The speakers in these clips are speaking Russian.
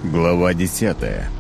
Глава 10.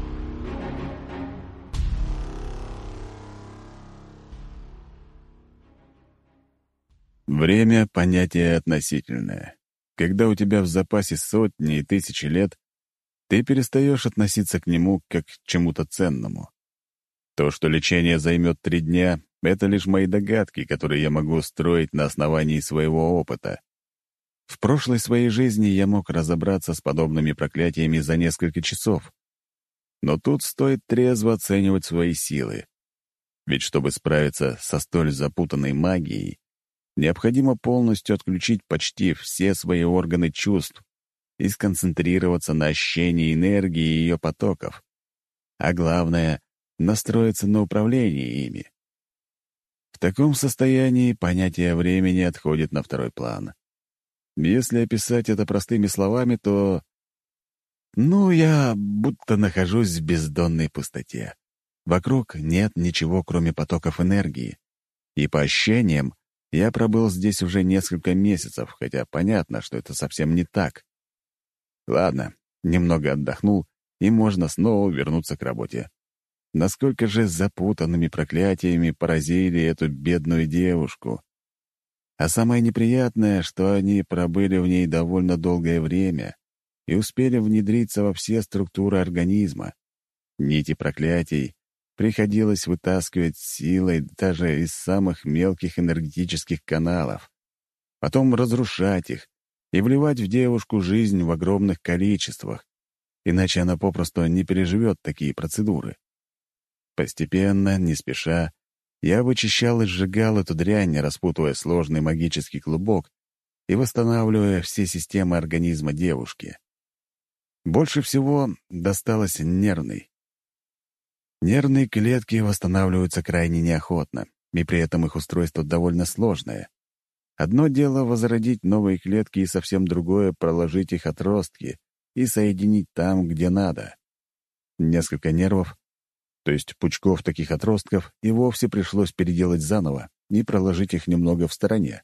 Время — понятие относительное. Когда у тебя в запасе сотни и тысячи лет, ты перестаешь относиться к нему как к чему-то ценному. То, что лечение займет 3 дня, — это лишь мои догадки, которые я могу строить на основании своего опыта. В прошлой своей жизни я мог разобраться с подобными проклятиями за несколько часов. Но тут стоит трезво оценивать свои силы. Ведь чтобы справиться со столь запутанной магией, необходимо полностью отключить почти все свои органы чувств и сконцентрироваться на ощущении энергии и ее потоков. А главное — настроиться на управление ими. В таком состоянии понятие времени отходит на второй план. Если описать это простыми словами, то... я будто нахожусь в бездонной пустоте. Вокруг нет ничего, кроме потоков энергии. И по ощущениям, я пробыл здесь уже несколько месяцев, хотя понятно, что это совсем не так. Ладно, немного отдохнул, и можно снова вернуться к работе. Насколько же запутанными проклятиями поразили эту бедную девушку. А самое неприятное, что они пробыли в ней довольно долгое время и успели внедриться во все структуры организма. Нити проклятий приходилось вытаскивать силой даже из самых мелких энергетических каналов, потом разрушать их и вливать в девушку жизнь в огромных количествах, иначе она попросту не переживет такие процедуры. Постепенно, не спеша, я вычищал и сжигал эту дрянь, распутывая сложный магический клубок и восстанавливая все системы организма девушки. Больше всего досталось нервной. Нервные клетки восстанавливаются крайне неохотно, и при этом их устройство довольно сложное. Одно дело возродить новые клетки, и совсем другое — проложить их отростки и соединить там, где надо. Несколько нервов, то есть пучков таких отростков, и вовсе пришлось переделать заново и проложить их немного в стороне.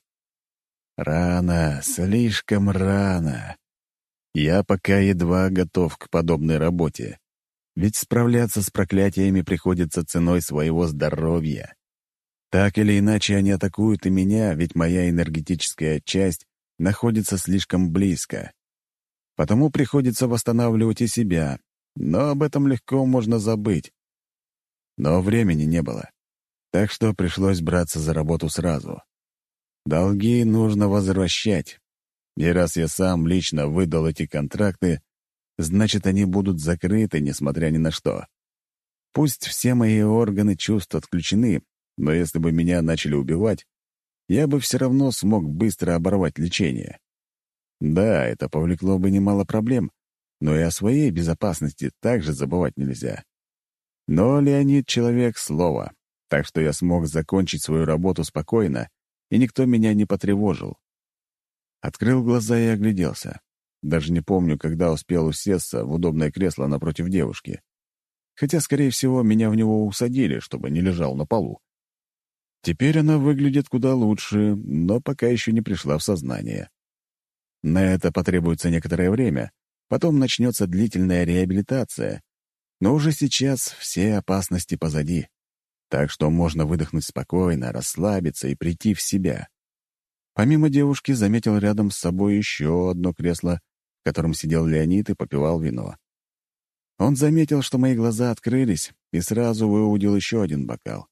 Рано, слишком рано. Я пока едва готов к подобной работе. Ведь справляться с проклятиями приходится ценой своего здоровья. Так или иначе они атакуют и меня, ведь моя энергетическая часть находится слишком близко. Потому приходится восстанавливать и себя, но об этом легко можно забыть. Но времени не было, так что пришлось браться за работу сразу. Долги нужно возвращать, и раз я сам лично выдал эти контракты, значит, они будут закрыты, несмотря ни на что. Пусть все мои органы чувств отключены, но если бы меня начали убивать, я бы все равно смог быстро оборвать лечение. Да, это повлекло бы немало проблем, но и о своей безопасности также забывать нельзя. Но Леонид — человек слова, так что я смог закончить свою работу спокойно, и никто меня не потревожил. Открыл глаза и огляделся. Даже не помню, когда успел усесться в удобное кресло напротив девушки. Хотя, скорее всего, меня в него усадили, чтобы не лежал на полу. Теперь она выглядит куда лучше, но пока еще не пришла в сознание. На это потребуется некоторое время, потом начнется длительная реабилитация, но уже сейчас все опасности позади, так что можно выдохнуть спокойно, расслабиться и прийти в себя. Помимо девушки заметил рядом с собой еще одно кресло, в котором сидел Леонид и попивал вино. Он заметил, что мои глаза открылись, и сразу выудил еще один бокал.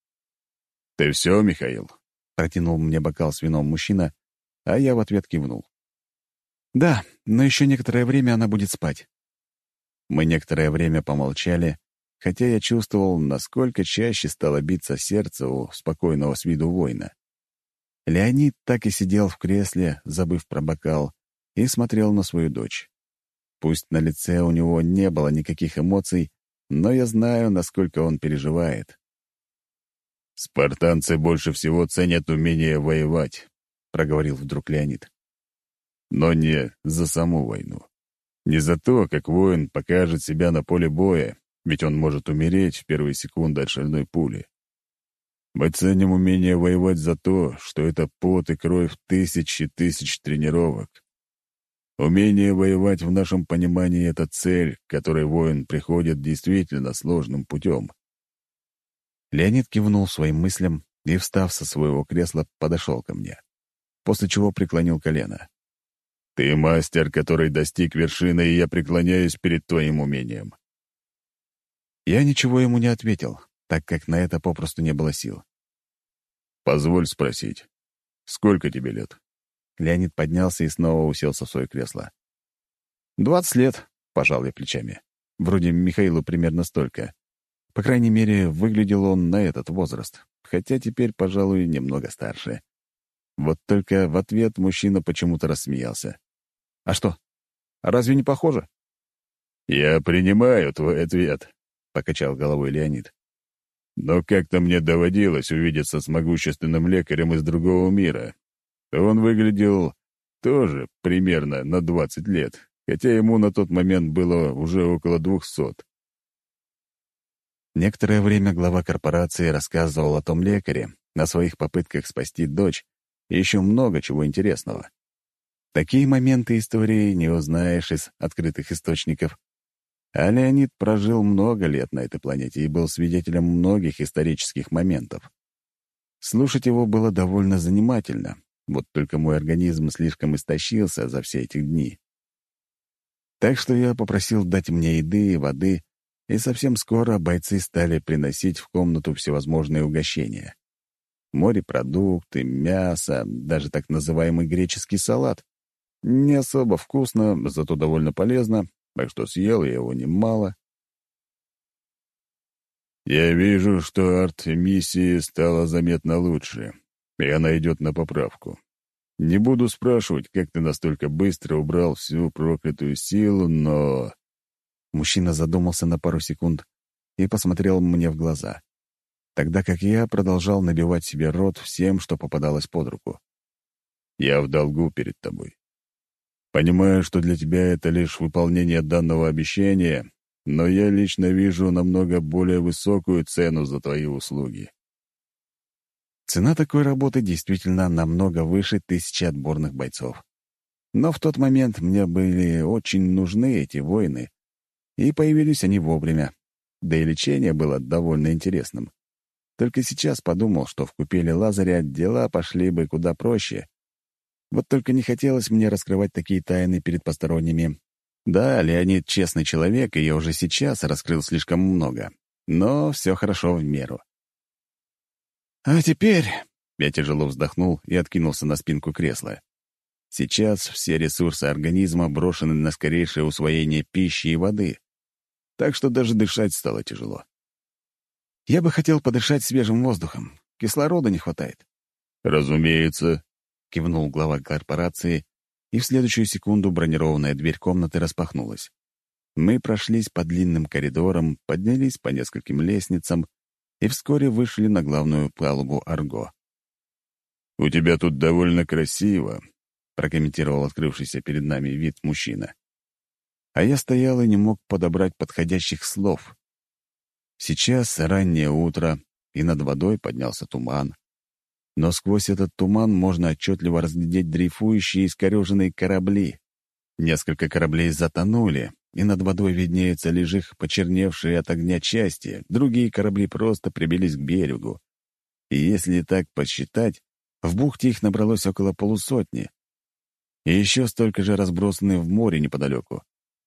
«Ты все, Михаил?» — протянул мне бокал с вином мужчина, а я в ответ кивнул. «Да, но еще некоторое время она будет спать». Мы некоторое время помолчали, хотя я чувствовал, насколько чаще стало биться сердце у спокойного с виду воина. Леонид так и сидел в кресле, забыв про бокал, и смотрел на свою дочь. Пусть на лице у него не было никаких эмоций, но я знаю, насколько он переживает. «Спартанцы больше всего ценят умение воевать», — проговорил вдруг Леонид. «Но не за саму войну. Не за то, как воин покажет себя на поле боя, ведь он может умереть в первые секунды от шальной пули. Мы ценим умение воевать за то, что это пот и кровь тысяч и тысяч тренировок. Умение воевать в нашем понимании — это цель, к которой воин приходит действительно сложным путем. Леонид кивнул своим мыслям и, встав со своего кресла, подошел ко мне, после чего преклонил колено. Ты мастер, который достиг вершины, и я преклоняюсь перед твоим умением. Я ничего ему не ответил, так как на это попросту не было сил. Позволь спросить, сколько тебе лет? Леонид поднялся и снова уселся в свое кресло. 20 лет, пожал я плечами. Вроде Михаилу примерно столько. По крайней мере, выглядел он на этот возраст, хотя теперь, пожалуй, немного старше. Вот только в ответ мужчина почему-то рассмеялся. «А что? Разве не похоже?» «Я принимаю твой ответ», — покачал головой Леонид. «Но как-то мне доводилось увидеться с могущественным лекарем из другого мира. Он выглядел тоже примерно на 20 лет, хотя ему на тот момент было уже около 200. Некоторое время глава корпорации рассказывал о том лекаре, о своих попытках спасти дочь и еще много чего интересного. Такие моменты истории не узнаешь из открытых источников. А Леонид прожил много лет на этой планете и был свидетелем многих исторических моментов. Слушать его было довольно занимательно, вот только мой организм слишком истощился за все эти дни. Так что я попросил дать мне еды и воды, и совсем скоро бойцы стали приносить в комнату всевозможные угощения. Морепродукты, мясо, даже так называемый греческий салат. Не особо вкусно, зато довольно полезно, так что съел я его немало. «Я вижу, что арт-миссии стало заметно лучше, и она идет на поправку. Не буду спрашивать, как ты настолько быстро убрал всю проклятую силу, но...» Мужчина задумался на пару секунд и посмотрел мне в глаза, тогда как я продолжал набивать себе рот всем, что попадалось под руку. «Я в долгу перед тобой. Понимаю, что для тебя это лишь выполнение данного обещания, но я лично вижу намного более высокую цену за твои услуги». Цена такой работы действительно намного выше 1000 отборных бойцов. Но в тот момент мне были очень нужны эти воины, и появились они вовремя. Да и лечение было довольно интересным. Только сейчас подумал, что в купели Лазаря дела пошли бы куда проще. Вот только не хотелось мне раскрывать такие тайны перед посторонними. Да, Леонид честный человек, и я уже сейчас раскрыл слишком много. Но все хорошо в меру. «А теперь...» — я тяжело вздохнул и откинулся на спинку кресла. Сейчас все ресурсы организма брошены на скорейшее усвоение пищи и воды, так что даже дышать стало тяжело. Я бы хотел подышать свежим воздухом. Кислорода не хватает. «Разумеется», — кивнул глава корпорации, и в следующую секунду бронированная дверь комнаты распахнулась. Мы прошлись по длинным коридорам, поднялись по нескольким лестницам и вскоре вышли на главную палубу Арго. «У тебя тут довольно красиво», — прокомментировал открывшийся перед нами вид мужчина. А я стоял и не мог подобрать подходящих слов. Сейчас раннее утро, и над водой поднялся туман. Но сквозь этот туман можно отчетливо разглядеть дрейфующие искореженные корабли. Несколько кораблей затонули, и над водой виднеются лишь их почерневшие от огня части, другие корабли просто прибились к берегу. И если так подсчитать, в бухте их набралось около полусотни. И еще столько же разбросаны в море неподалеку.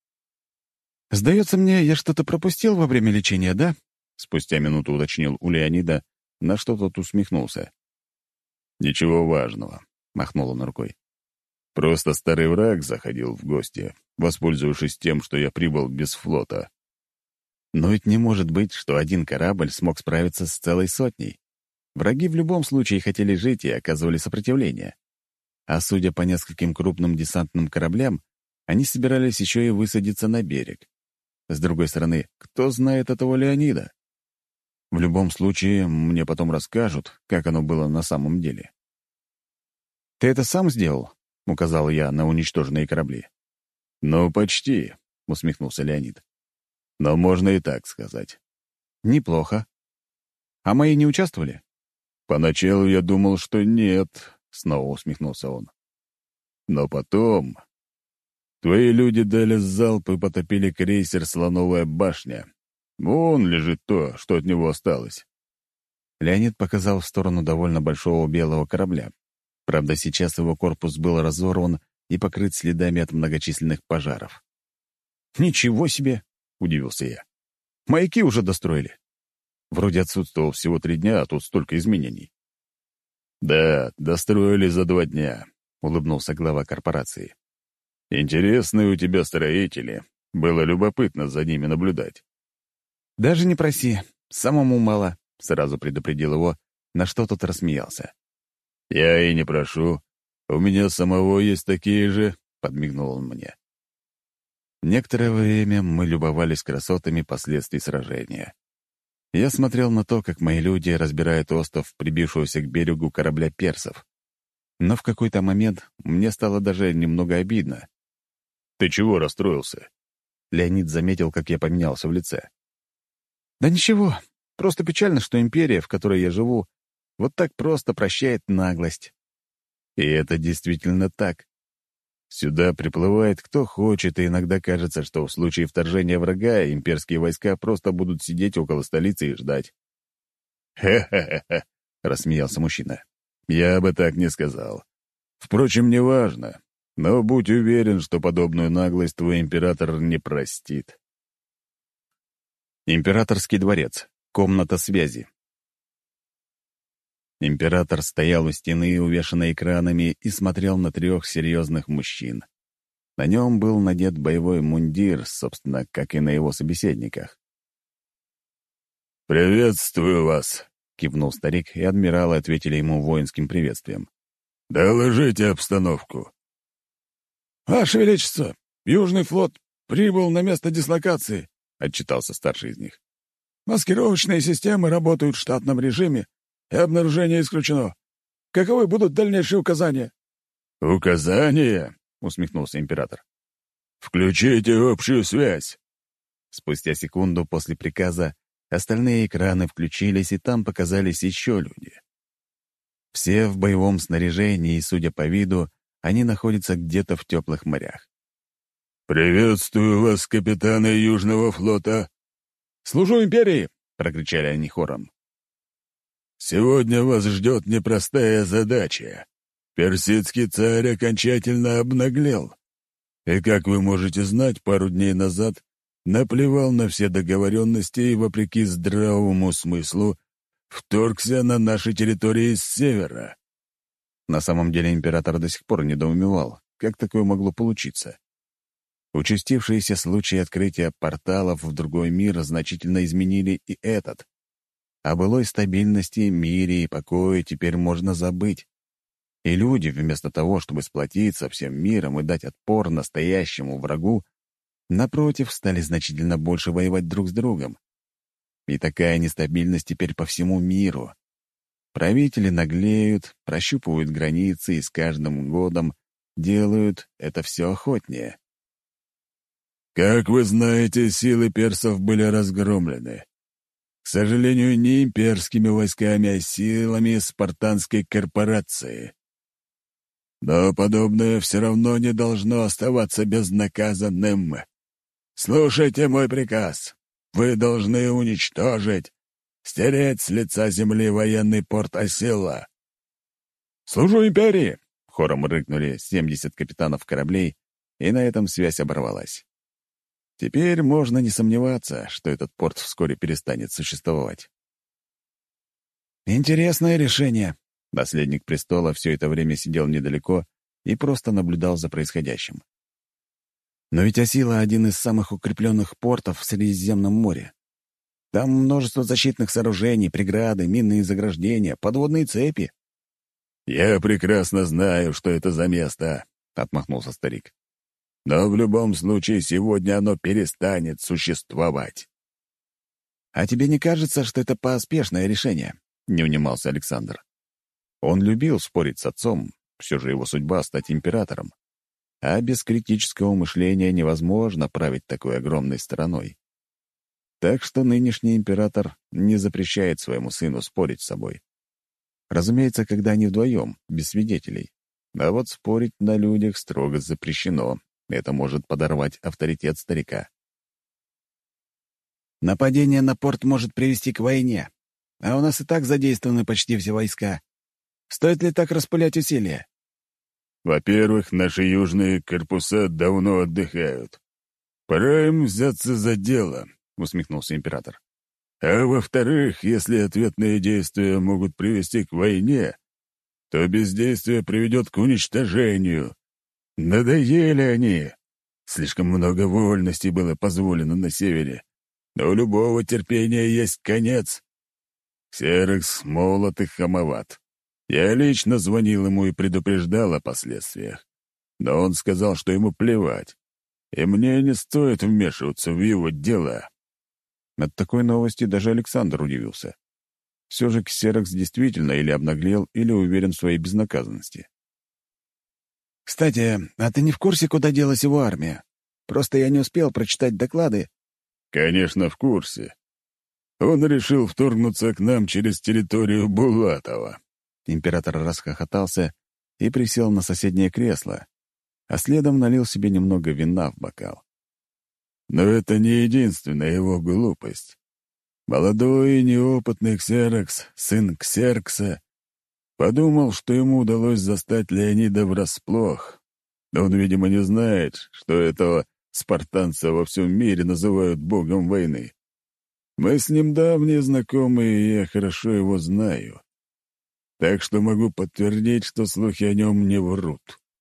«Сдается мне, я что-то пропустил во время лечения, да?» Спустя минуту уточнил у Леонида, на что тот усмехнулся. «Ничего важного», — махнул он рукой. «Просто старый враг заходил в гости, воспользовавшись тем, что я прибыл без флота». Но ведь не может быть, что один корабль смог справиться с целой сотней. Враги в любом случае хотели жить и оказывали сопротивление. А судя по нескольким крупным десантным кораблям, они собирались еще и высадиться на берег. С другой стороны, кто знает этого Леонида? В любом случае, мне потом расскажут, как оно было на самом деле. «Ты это сам сделал?» — указал я на уничтоженные корабли. «Ну, почти», — усмехнулся Леонид. «Но можно и так сказать». «Неплохо. А мои не участвовали?» «Поначалу я думал, что нет», — снова усмехнулся он. «Но потом...» Твои люди дали залп и потопили крейсер «Слоновая башня». Вон лежит то, что от него осталось». Леонид показал в сторону довольно большого белого корабля. Правда, сейчас его корпус был разорван и покрыт следами от многочисленных пожаров. «Ничего себе!» — удивился я. «Маяки уже достроили». Вроде отсутствовал всего 3 дня, а тут столько изменений. «Да, достроили за 2 дня», — улыбнулся глава корпорации. «Интересные у тебя строители. Было любопытно за ними наблюдать». «Даже не проси. Самому мало», — сразу предупредил его, на что тот рассмеялся. «Я и не прошу. У меня самого есть такие же», — подмигнул он мне. Некоторое время мы любовались красотами последствий сражения. Я смотрел на то, как мои люди разбирают остов прибившегося к берегу корабля персов. Но в какой-то момент мне стало даже немного обидно. «Ты чего расстроился?» Леонид заметил, как я поменялся в лице. «Да ничего, просто печально, что империя, в которой я живу, вот так просто прощает наглость». И это действительно так. Сюда приплывает кто хочет, и иногда кажется, что в случае вторжения врага имперские войска просто будут сидеть около столицы и ждать. «Ха-ха-ха-ха», — рассмеялся мужчина. «Я бы так не сказал. Впрочем, неважно. Но будь уверен, что подобную наглость твой император не простит». Императорский дворец. Комната связи. Император стоял у стены, увешанной экранами, и смотрел на 3 серьезных мужчин. На нем был надет боевой мундир, собственно, как и на его собеседниках. «Приветствую вас», — кивнул старик, и адмиралы ответили ему воинским приветствием. «Доложите обстановку». «Ваше Величество, Южный флот прибыл на место дислокации», — отчитался старший из них. «Маскировочные системы работают в штатном режиме, и обнаружение исключено. Каковы будут дальнейшие указания?» «Указания?» — усмехнулся император. «Включите общую связь». Спустя секунду после приказа остальные экраны включились, и там показались еще люди. Все в боевом снаряжении, и, судя по виду, они находятся где-то в теплых морях. «Приветствую вас, капитаны Южного флота!» «Служу империи!» — прокричали они хором. «Сегодня вас ждет непростая задача. Персидский царь окончательно обнаглел. И, как вы можете знать, пару дней назад наплевал на все договоренности и, вопреки здравому смыслу, вторгся на наши территории с севера». На самом деле император до сих пор недоумевал, как такое могло получиться. Участившиеся случаи открытия порталов в другой мир значительно изменили и этот. О былой стабильности, мире и покое теперь можно забыть. И люди, вместо того, чтобы сплотиться всем миром и дать отпор настоящему врагу, напротив, стали значительно больше воевать друг с другом. И такая нестабильность теперь по всему миру. Правители наглеют, прощупывают границы и с каждым годом делают это все охотнее. Как вы знаете, силы персов были разгромлены. К сожалению, не имперскими войсками, а силами спартанской корпорации. Но подобное все равно не должно оставаться безнаказанным. Слушайте мой приказ. Вы должны уничтожить, стереть с лица земли военный порт Асилла. «Служу империи!» — хором рыкнули 70 капитанов кораблей, и на этом связь оборвалась. Теперь можно не сомневаться, что этот порт вскоре перестанет существовать. Интересное решение. Наследник престола все это время сидел недалеко и просто наблюдал за происходящим. Но ведь Асила — один из самых укрепленных портов в Средиземном море. Там множество защитных сооружений, преграды, минные заграждения, подводные цепи. «Я прекрасно знаю, что это за место», — отмахнулся старик. «Но в любом случае сегодня оно перестанет существовать». «А тебе не кажется, что это поспешное решение?» — не унимался Александр. Он любил спорить с отцом, все же его судьба — стать императором. А без критического мышления невозможно править такой огромной страной. Так что нынешний император не запрещает своему сыну спорить с собой. Разумеется, когда они вдвоем, без свидетелей. А вот спорить на людях строго запрещено. Это может подорвать авторитет старика. Нападение на порт может привести к войне, а у нас и так задействованы почти все войска. Стоит ли так распылять усилия? Во-первых, наши южные корпуса давно отдыхают. Пора им взяться за дело, — усмехнулся император. А во-вторых, если ответные действия могут привести к войне, то бездействие приведет к уничтожению. Надоели они. Слишком много вольностей было позволено на севере. Но у любого терпения есть конец. Ксерокс молод и хамоват. Я лично звонил ему и предупреждал о последствиях. Но он сказал, что ему плевать, и мне не стоит вмешиваться в его дела. От такой новости даже Александр удивился. Все же Ксерокс действительно или обнаглел, или уверен в своей безнаказанности. «Кстати, а ты не в курсе, куда делась его армия? Просто я не успел прочитать доклады». «Конечно, в курсе. Он решил вторгнуться к нам через территорию Булатова». Император расхохотался и присел на соседнее кресло, а следом налил себе немного вина в бокал. Но это не единственная его глупость. Молодой и неопытный Ксерокс, сын Ксеркса, подумал, что ему удалось застать Леонида врасплох. Он, видимо, не знает, что этого спартанца во всем мире называют богом войны. Мы с ним давние знакомые, и я хорошо его знаю. Так что могу подтвердить, что слухи о нем не врут.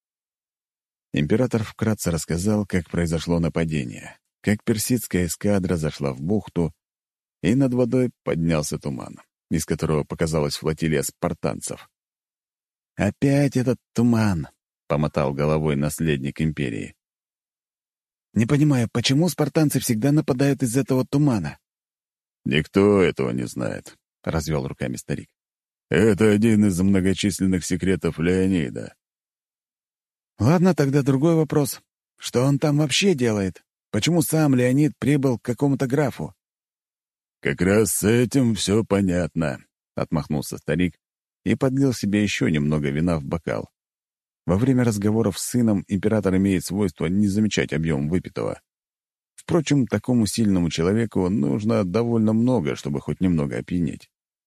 Император вкратце рассказал, как произошло нападение, как персидская эскадра зашла в бухту, и над водой поднялся туман, из которого показалась флотилия спартанцев. «Опять этот туман!» — помотал головой наследник империи. «Не понимаю, почему спартанцы всегда нападают из этого тумана?» «Никто этого не знает», — развел руками старик. «Это один из многочисленных секретов Леонида». «Ладно, тогда другой вопрос. Что он там вообще делает? Почему сам Леонид прибыл к какому-то графу?» «Как раз с этим все понятно», — отмахнулся старик и подлил себе еще немного вина в бокал. Во время разговоров с сыном император имеет свойство не замечать объем выпитого. Впрочем, такому сильному человеку нужно довольно много, чтобы хоть немного опьянеть.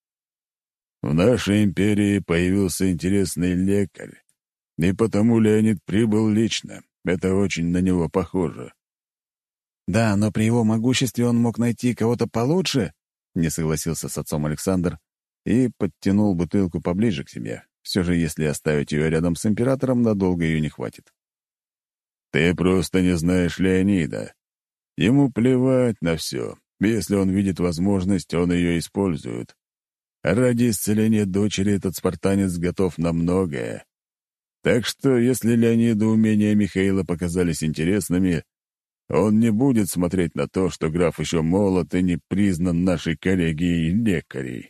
«В нашей империи появился интересный лекарь, и потому Леонид прибыл лично. Это очень на него похоже». «Да, но при его могуществе он мог найти кого-то получше?» — не согласился с отцом Александр и подтянул бутылку поближе к себе. Все же, если оставить ее рядом с императором, надолго ее не хватит. «Ты просто не знаешь Леонида. Ему плевать на все. Если он видит возможность, он ее использует. Ради исцеления дочери этот спартанец готов на многое. Так что, если Леониду умения Михаила показались интересными, он не будет смотреть на то, что граф еще молод и не признан нашей коллегией лекарей».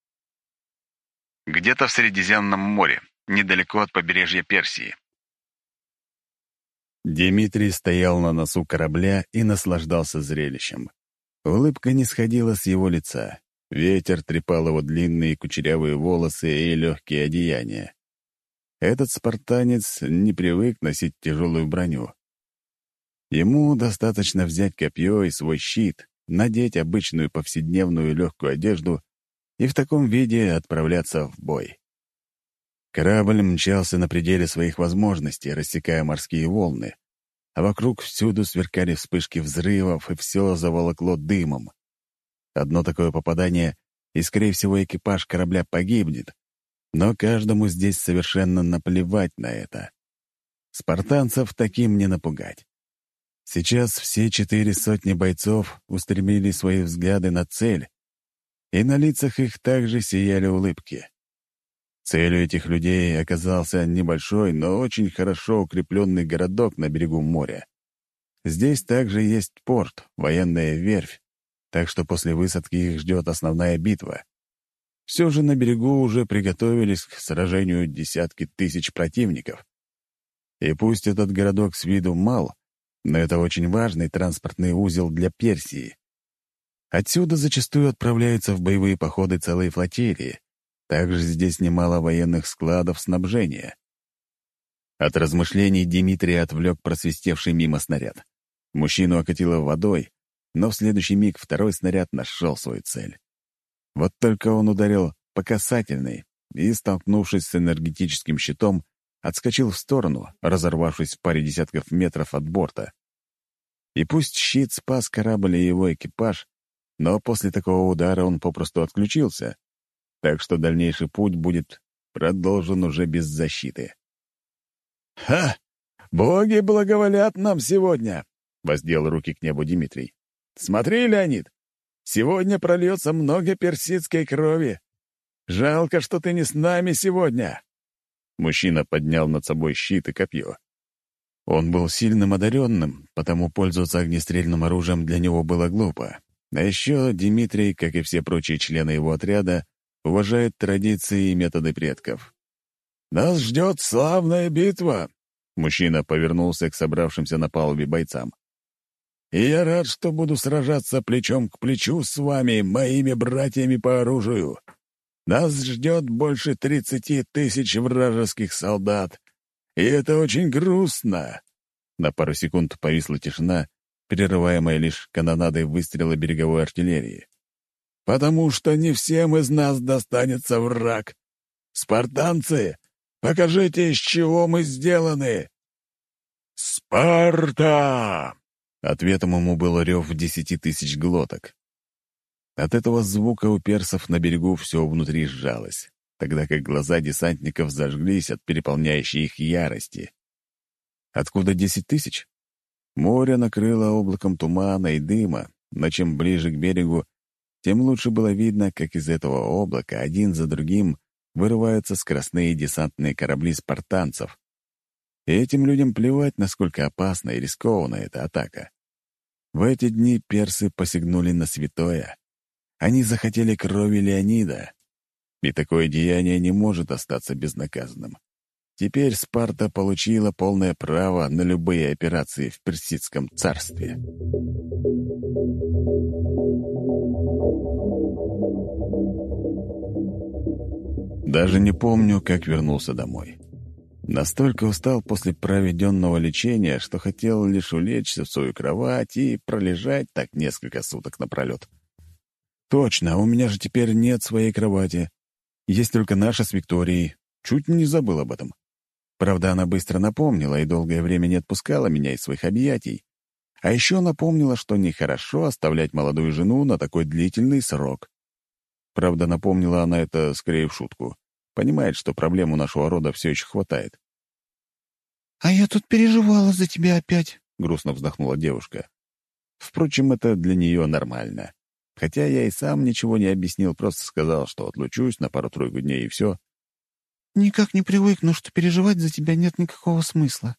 Где-то в Средиземном море, недалеко от побережья Персии. Дмитрий стоял на носу корабля и наслаждался зрелищем. Улыбка не сходила с его лица. Ветер трепал его длинные кучерявые волосы и легкие одеяния. Этот спартанец не привык носить тяжелую броню. Ему достаточно взять копье и свой щит, надеть обычную повседневную легкую одежду и в таком виде отправляться в бой. Корабль мчался на пределе своих возможностей, рассекая морские волны, а вокруг всюду сверкали вспышки взрывов, и все заволокло дымом. Одно такое попадание, и, скорее всего, экипаж корабля погибнет, но каждому здесь совершенно наплевать на это. Спартанцев таким не напугать. Сейчас все 400 бойцов устремили свои взгляды на цель, и на лицах их также сияли улыбки. Целью этих людей оказался небольшой, но очень хорошо укрепленный городок на берегу моря. Здесь также есть порт, военная верфь, так что после высадки их ждет основная битва. Все же на берегу уже приготовились к сражению десятки тысяч противников. И пусть этот городок с виду мал, но это очень важный транспортный узел для Персии. Отсюда зачастую отправляются в боевые походы целые флотилии. Также здесь немало военных складов снабжения. От размышлений Дмитрия отвлек просвистевший мимо снаряд. Мужчину окатило водой, но в следующий миг второй снаряд нашел свою цель. Вот только он ударил по касательной и, столкнувшись с энергетическим щитом, отскочил в сторону, разорвавшись в паре десятков метров от борта. И пусть щит спас корабль и его экипаж, но после такого удара он попросту отключился, так что дальнейший путь будет продолжен уже без защиты. «Ха! Боги благоволят нам сегодня!» — воздел руки к небу Дмитрий. «Смотри, Леонид, сегодня прольется много персидской крови. Жалко, что ты не с нами сегодня!» Мужчина поднял над собой щит и копье. Он был сильным одаренным, потому пользоваться огнестрельным оружием для него было глупо. А еще Дмитрий, как и все прочие члены его отряда, уважает традиции и методы предков. «Нас ждет славная битва!» Мужчина повернулся к собравшимся на палубе бойцам. «И я рад, что буду сражаться плечом к плечу с вами, моими братьями по оружию. Нас ждет больше 30 000 вражеских солдат, и это очень грустно». На пару секунд повисла тишина, прерываемая лишь канонадой выстрела береговой артиллерии. «Потому что не всем из нас достанется враг. Спартанцы, покажите, из чего мы сделаны!» «Спарта!» Ответом ему был рев 10 000 глоток. От этого звука у персов на берегу все внутри сжалось, тогда как глаза десантников зажглись от переполняющей их ярости. Откуда 10 000? Море накрыло облаком тумана и дыма, но чем ближе к берегу, тем лучше было видно, как из этого облака один за другим вырываются скоростные десантные корабли спартанцев. И этим людям плевать, насколько опасна и рискованна эта атака. В эти дни персы посягнули на святое. Они захотели крови Леонида. И такое деяние не может остаться безнаказанным. Теперь Спарта получила полное право на любые операции в Персидском царстве. Даже не помню, как вернулся домой. Настолько устал после проведенного лечения, что хотел лишь улечься в свою кровать и пролежать так несколько суток напролет. Точно, у меня же теперь нет своей кровати. Есть только наша с Викторией. Чуть не забыл об этом. Правда, она быстро напомнила и долгое время не отпускала меня из своих объятий. А еще напомнила, что нехорошо оставлять молодую жену на такой длительный срок. Правда, напомнила она это скорее в шутку. Понимает, что проблем у нашего рода все еще хватает. «А я тут переживала за тебя опять», — грустно вздохнула девушка. Впрочем, это для нее нормально. Хотя я и сам ничего не объяснил, просто сказал, что отлучусь на пару-тройку дней и все. «Никак не привыкну, что переживать за тебя нет никакого смысла».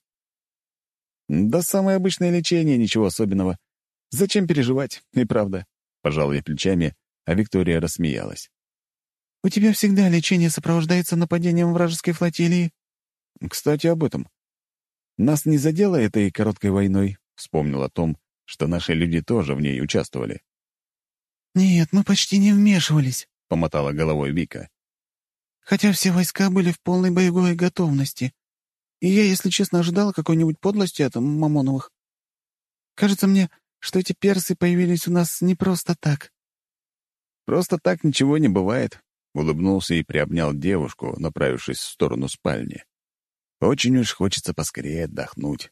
«Да самое обычное лечение, ничего особенного. Зачем переживать, и правда?» Пожал я плечами, а Виктория рассмеялась. «У тебя всегда лечение сопровождается нападением вражеской флотилии». «Кстати, об этом. Нас не задело этой короткой войной?» Вспомнил о том, что наши люди тоже в ней участвовали. «Нет, мы почти не вмешивались», — помотала головой Вика. «хотя все войска были в полной боевой готовности. И я, если честно, ожидала какой-нибудь подлости от Мамоновых. Кажется мне, что эти персы появились у нас не просто так». «Просто так ничего не бывает», — улыбнулся и приобнял девушку, направившись в сторону спальни. «Очень уж хочется поскорее отдохнуть».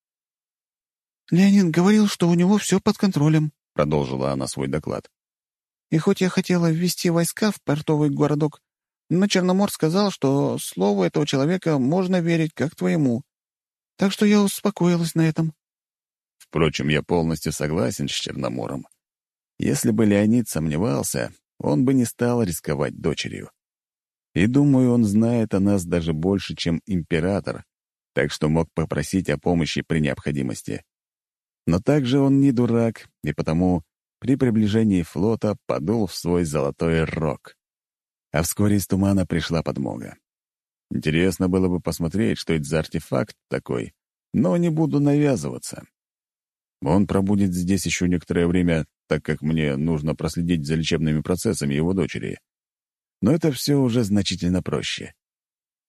«Леонид говорил, что у него все под контролем», — продолжила она свой доклад. «И хоть я хотела ввести войска в портовый городок, но Черномор сказал, что слову этого человека можно верить, как твоему. Так что я успокоилась на этом». Впрочем, я полностью согласен с Черномором. Если бы Леонид сомневался, он бы не стал рисковать дочерью. И думаю, он знает о нас даже больше, чем император, так что мог попросить о помощи при необходимости. Но также он не дурак, и потому при приближении флота подул в свой золотой рог. А вскоре из тумана пришла подмога. Интересно было бы посмотреть, что это за артефакт такой, но не буду навязываться. Он пробудет здесь еще некоторое время, так как мне нужно проследить за лечебными процессами его дочери. Но это все уже значительно проще.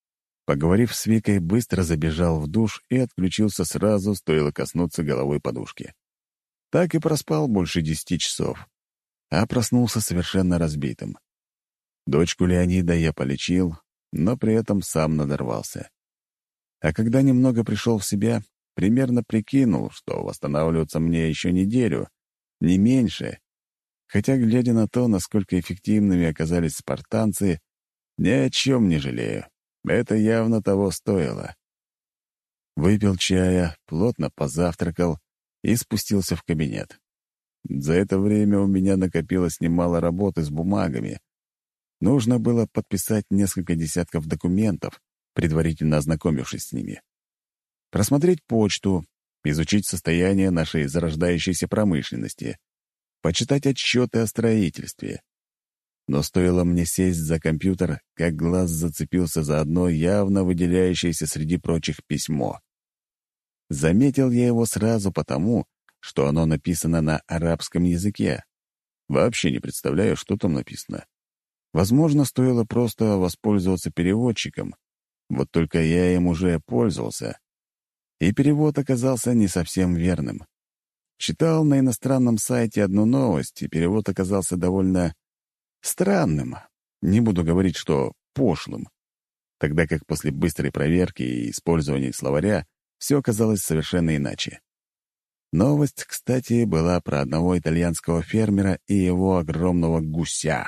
Поговорив с Викой, быстро забежал в душ и отключился сразу, стоило коснуться головой подушки. Так и проспал больше 10 часов, а проснулся совершенно разбитым. Дочку Леонида я полечил, но при этом сам надорвался. А когда немного пришел в себя, примерно прикинул, что восстанавливаться мне еще неделю, не меньше. Хотя, глядя на то, насколько эффективными оказались спартанцы, ни о чем не жалею. Это явно того стоило. Выпил чая, плотно позавтракал и спустился в кабинет. За это время у меня накопилось немало работы с бумагами. Нужно было подписать несколько десятков документов, предварительно ознакомившись с ними. Просмотреть почту, изучить состояние нашей зарождающейся промышленности, почитать отчеты о строительстве. Но стоило мне сесть за компьютер, как глаз зацепился за одно явно выделяющееся среди прочих письмо. Заметил я его сразу потому, что оно написано на арабском языке. Вообще не представляю, что там написано. Возможно, стоило просто воспользоваться переводчиком. Вот только я им уже пользовался. И перевод оказался не совсем верным. Читал на иностранном сайте одну новость, и перевод оказался довольно странным. Не буду говорить, что пошлым. Тогда как после быстрой проверки и использования словаря все оказалось совершенно иначе. Новость, кстати, была про одного итальянского фермера и его огромного гуся.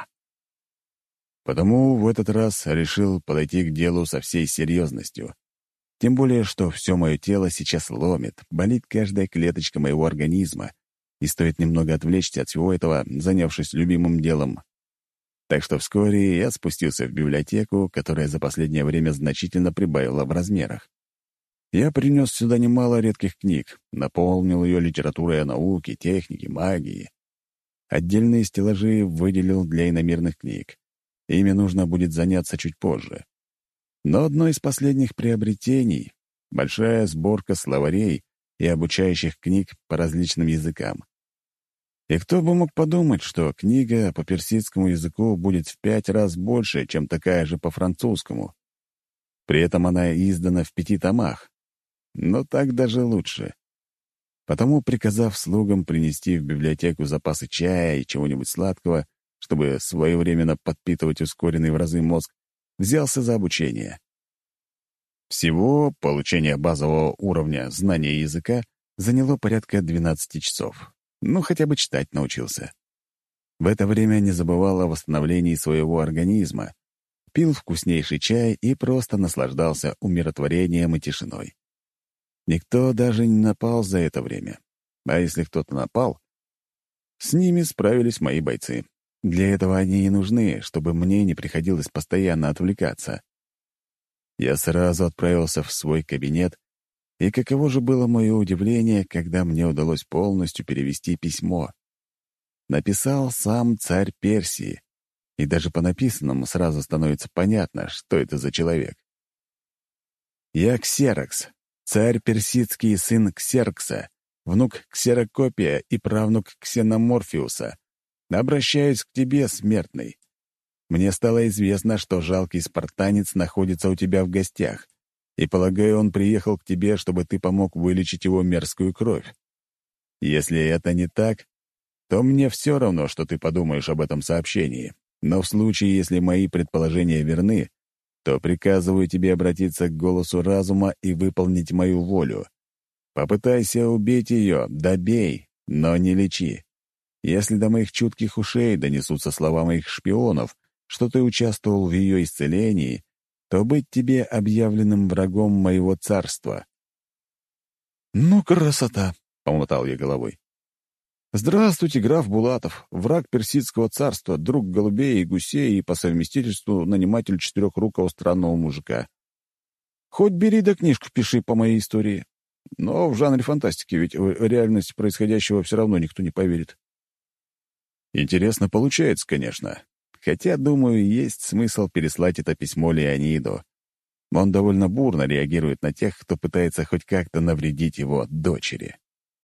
Потому в этот раз решил подойти к делу со всей серьезностью. Тем более, что все мое тело сейчас ломит, болит каждая клеточка моего организма, и стоит немного отвлечься от всего этого, занявшись любимым делом. Так что вскоре я спустился в библиотеку, которая за последнее время значительно прибавила в размерах. Я принес сюда немало редких книг, наполнил ее литературой о науке, технике, магии. Отдельные стеллажи выделил для иномирных книг. Ими нужно будет заняться чуть позже. Но одно из последних приобретений — большая сборка словарей и обучающих книг по различным языкам. И кто бы мог подумать, что книга по персидскому языку будет в 5 раз больше, чем такая же по французскому. При этом она издана в 5 томах. Но так даже лучше. Потому, приказав слугам принести в библиотеку запасы чая и чего-нибудь сладкого, чтобы своевременно подпитывать ускоренный в разы мозг, взялся за обучение. Всего получение базового уровня знания языка заняло порядка 12 часов. Ну, хотя бы читать научился. В это время не забывал о восстановлении своего организма, пил вкуснейший чай и просто наслаждался умиротворением и тишиной. Никто даже не напал за это время. А если кто-то напал, с ними справились мои бойцы. Для этого они и нужны, чтобы мне не приходилось постоянно отвлекаться. Я сразу отправился в свой кабинет, и каково же было мое удивление, когда мне удалось полностью перевести письмо. Написал сам царь Персии, и даже по написанному сразу становится понятно, что это за человек. «Я Ксерокс, царь персидский, сын Ксеркса, внук Ксерокопия и правнук Ксеноморфиуса. Обращаюсь к тебе, смертный. Мне стало известно, что жалкий спартанец находится у тебя в гостях, и, полагаю, он приехал к тебе, чтобы ты помог вылечить его мерзкую кровь. Если это не так, то мне все равно, что ты подумаешь об этом сообщении, но в случае, если мои предположения верны, то приказываю тебе обратиться к голосу разума и выполнить мою волю. Попытайся убить ее, добей, но не лечи. Если до моих чутких ушей донесутся слова моих шпионов, что ты участвовал в ее исцелении, то быть тебе объявленным врагом моего царства». «Ну, красота!» — помотал я головой. «Здравствуйте, граф Булатов, враг персидского царства, друг голубей и гусей и по совместительству наниматель четырехрукого странного мужика. Хоть бери да книжку пиши по моей истории. Но в жанре фантастики, ведь в реальность происходящего все равно никто не поверит». Интересно получается, конечно. Хотя, думаю, есть смысл переслать это письмо Леониду. Он довольно бурно реагирует на тех, кто пытается хоть как-то навредить его дочери.